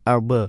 Albert.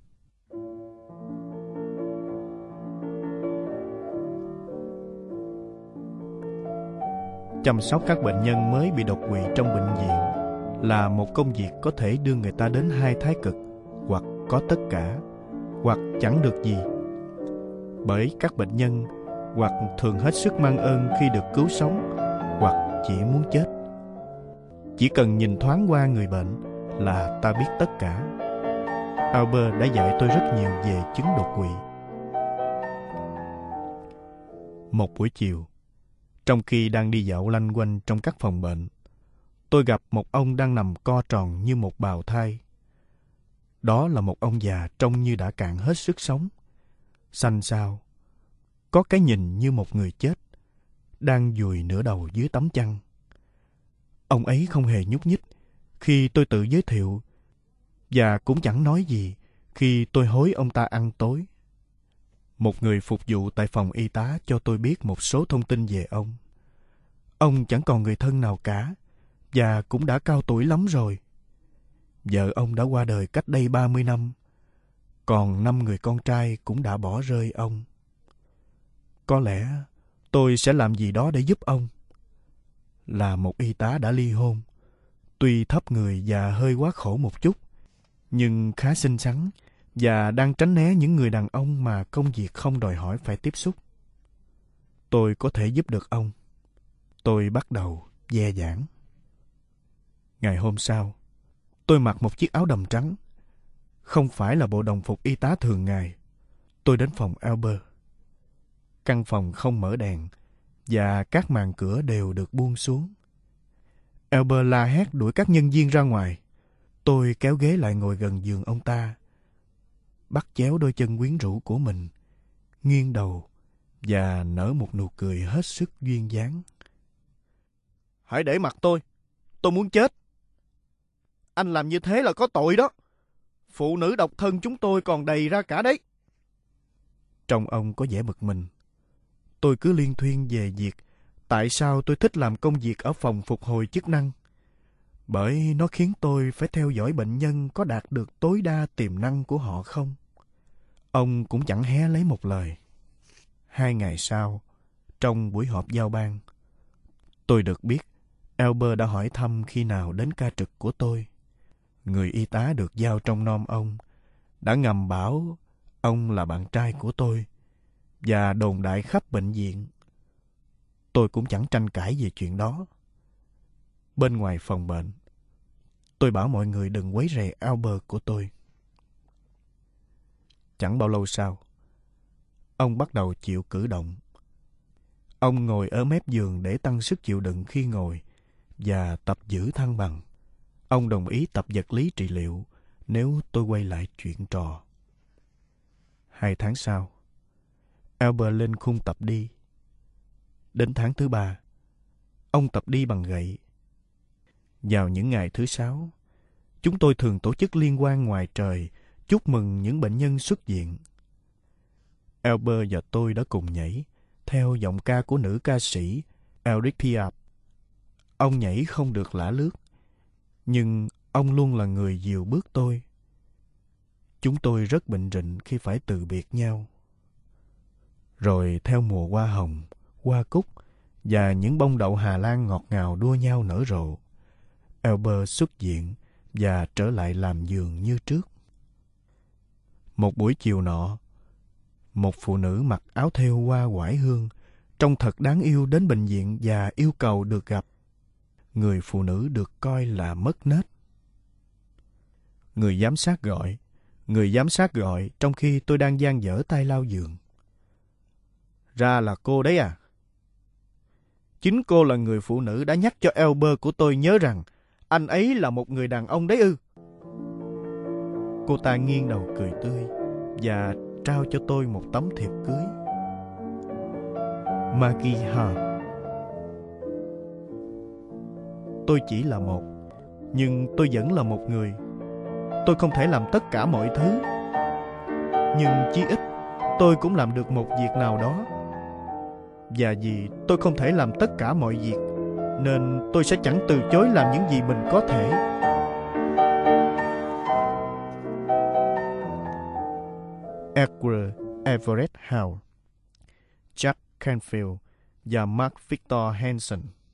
Chăm sóc các bệnh nhân mới bị đột quỵ trong bệnh viện là một công việc có thể đưa người ta đến hai thái cực, hoặc có tất cả, hoặc chẳng được gì. Bởi các bệnh nhân hoặc thường hết sức mang ơn khi được cứu sống, hoặc chỉ muốn chết. Chỉ cần nhìn thoáng qua người bệnh là ta biết tất cả. Albert đã dạy tôi rất nhiều về chứng đột quỵ. Một buổi chiều, trong khi đang đi dạo lanh quanh trong các phòng bệnh, tôi gặp một ông đang nằm co tròn như một bào thai. Đó là một ông già trông như đã cạn hết sức sống, xanh xao, có cái nhìn như một người chết, đang vùi nửa đầu dưới tấm chăn. Ông ấy không hề nhúc nhích khi tôi tự giới thiệu, và cũng chẳng nói gì khi tôi hối ông ta ăn tối. Một người phục vụ tại phòng y tá cho tôi biết một số thông tin về ông. Ông chẳng còn người thân nào cả, và cũng đã cao tuổi lắm rồi. Vợ ông đã qua đời cách đây 30 năm, còn 5 người con trai cũng đã bỏ rơi ông. Có lẽ tôi sẽ làm gì đó để giúp ông. Là một y tá đã ly hôn, tuy thấp người và hơi quá khổ một chút, nhưng khá xinh xắn và đang tránh né những người đàn ông mà công việc không đòi hỏi phải tiếp xúc. Tôi có thể giúp được ông. Tôi bắt đầu dè dãn. Ngày hôm sau, tôi mặc một chiếc áo đầm trắng. Không phải là bộ đồng phục y tá thường ngày. Tôi đến phòng Albert. Căn phòng không mở đèn và các màn cửa đều được buông xuống. Albert la hét đuổi các nhân viên ra ngoài. Tôi kéo ghế lại ngồi gần giường ông ta, bắt chéo đôi chân quyến rũ của mình, nghiêng đầu và nở một nụ cười hết sức duyên dáng. Hãy để mặc tôi muốn chết. Anh làm như thế là có tội đó. Phụ nữ độc thân chúng tôi còn đầy ra cả đấy. Trông ông có vẻ bực mình. Tôi cứ liên thuyên về việc tại sao tôi thích làm công việc ở phòng phục hồi chức năng. Bởi nó khiến tôi phải theo dõi bệnh nhân có đạt được tối đa tiềm năng của họ không. Ông cũng chẳng hé lấy một lời. 2 ngày sau, trong buổi họp giao ban, tôi được biết Albert đã hỏi thăm khi nào đến ca trực của tôi. Người y tá được giao trong nom ông đã ngầm bảo ông là bạn trai của tôi và đồn đại khắp bệnh viện. Tôi cũng chẳng tranh cãi về chuyện đó. Bên ngoài phòng bệnh, tôi bảo mọi người đừng quấy rầy Albert của tôi. Chẳng bao lâu sau, ông bắt đầu chịu cử động. Ông ngồi ở mép giường để tăng sức chịu đựng khi ngồi và tập giữ thăng bằng. Ông đồng ý tập vật lý trị liệu nếu tôi quay lại chuyện trò. 2 tháng sau, Albert lên khung tập đi. Đến tháng thứ 3, ông tập đi bằng gậy. Vào những ngày thứ 6, chúng tôi thường tổ chức liên hoan ngoài trời chúc mừng những bệnh nhân xuất viện. Albert và tôi đã cùng nhảy theo giọng ca của nữ ca sĩ Edith Piaf. Ông nhảy không được lả lướt, nhưng ông luôn là người dìu bước tôi. Chúng tôi rất bệnh rịnh khi phải từ biệt nhau. Rồi theo mùa hoa hồng, hoa cúc và những bông đậu Hà Lan ngọt ngào đua nhau nở rộ, Albert xuất viện và trở lại làm giường như trước. Một buổi chiều nọ, một phụ nữ mặc áo thêu hoa oải hương trông thật đáng yêu đến bệnh viện và yêu cầu được gặp. Người phụ nữ được coi là mất nết. Người giám sát gọi trong khi tôi đang dang dở tay lau giường. Ra là cô đấy à? Chính cô là người phụ nữ đã nhắc cho Albert của tôi nhớ rằng anh ấy là một người đàn ông đấy ư? Cô ta nghiêng đầu cười tươi và trao cho tôi một tấm thiệp cưới. Maggie Hart. Tôi chỉ là một, nhưng tôi vẫn là một người. Tôi không thể làm tất cả mọi thứ, nhưng chí ít tôi cũng làm được một việc nào đó. Và vì tôi không thể làm tất cả mọi việc, nên tôi sẽ chẳng từ chối làm những gì mình có thể. Edward Everett Hale, Jack Canfield và Mark Victor Hansen.